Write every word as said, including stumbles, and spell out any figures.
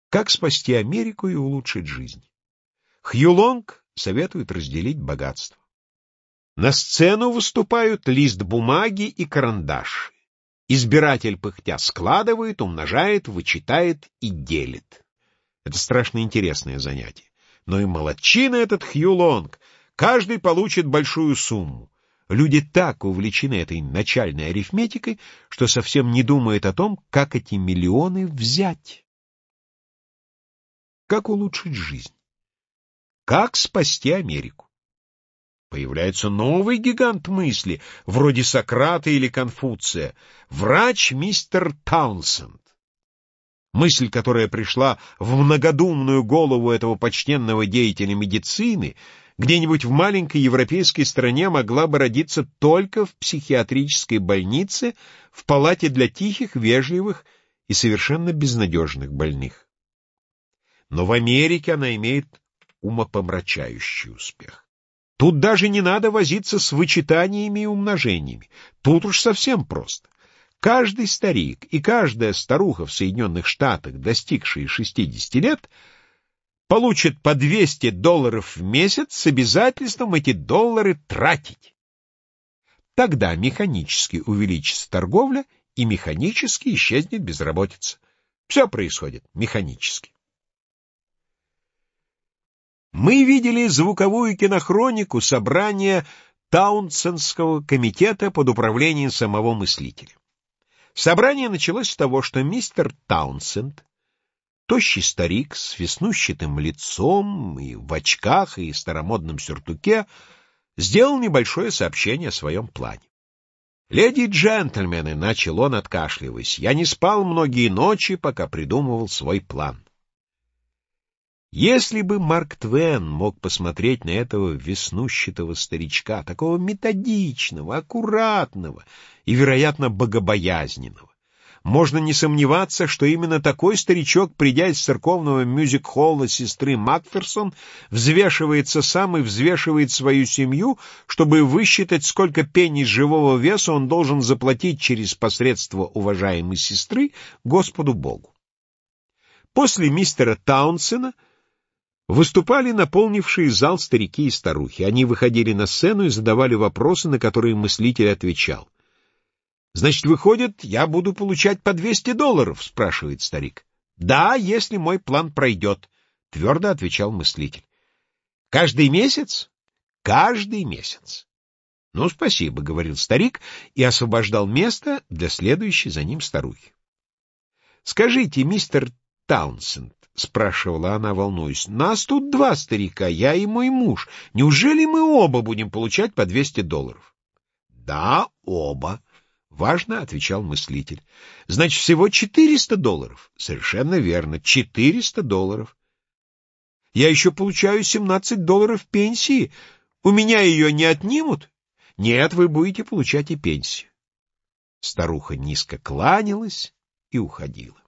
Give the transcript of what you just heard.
Как спасти Америку и улучшить жизнь? Хью Лонг советует разделить богатство. На сцену выступают лист бумаги и карандаш. Избиратель пыхтя складывает, умножает, вычитает и делит. Это страшно интересное занятие. Но и молодчина этот Хью Лонг. Каждый получит большую сумму. Люди так увлечены этой начальной арифметикой, что совсем не думают о том, как эти миллионы взять. Как улучшить жизнь? Как спасти Америку? Появляется новый гигант мысли, вроде Сократа или Конфуция, врач мистер Таунсенд. Мысль, которая пришла в многодумную голову этого почтенного деятеля медицины, где-нибудь в маленькой европейской стране могла бы родиться только в психиатрической больнице, в палате для тихих, вежливых и совершенно безнадежных больных. Но в Америке она имеет умопомрачающий успех. Тут даже не надо возиться с вычитаниями и умножениями. Тут уж совсем просто. Каждый старик и каждая старуха в Соединенных Штатах, достигшие шестидесяти лет, получат по двести долларов в месяц с обязательством эти доллары тратить. Тогда механически увеличится торговля и механически исчезнет безработица. Все происходит механически. Мы видели звуковую кинохронику собрания Таунсендского комитета под управлением самого мыслителя. Собрание началось с того, что мистер Таунсенд, тощий старик с веснущатым лицом и в очках и старомодном сюртуке, сделал небольшое сообщение о своем плане. «Леди и джентльмены», — начал он, откашливаясь, — «я не спал многие ночи, пока придумывал свой план. Если бы Марк Твен мог посмотреть на этого веснущатого старичка, такого методичного, аккуратного и, вероятно, богобоязненного, можно не сомневаться, что именно такой старичок, придя из церковного мюзик-холла сестры Макферсон, взвешивается сам и взвешивает свою семью, чтобы высчитать, сколько пенни живого веса он должен заплатить через посредство уважаемой сестры Господу Богу. После мистера Таунсена выступали наполнившие зал старики и старухи. Они выходили на сцену и задавали вопросы, на которые мыслитель отвечал. «Значит, выходит, я буду получать по двести долларов?» — спрашивает старик. «Да, если мой план пройдет», — твердо отвечал мыслитель. «Каждый месяц?» «Каждый месяц». «Ну, спасибо», — говорил старик и освобождал место для следующей за ним старухи. «Скажите, мистер Таунсенд, — спрашивала она, волнуясь, — нас тут два старика, я и мой муж. Неужели мы оба будем получать по двести долларов? — Да, оба, — важно отвечал мыслитель. — Значит, всего четыреста долларов? — Совершенно верно, четыреста долларов. — Я еще получаю семнадцать долларов пенсии. У меня ее не отнимут? — Нет, вы будете получать и пенсию. Старуха низко кланялась и уходила.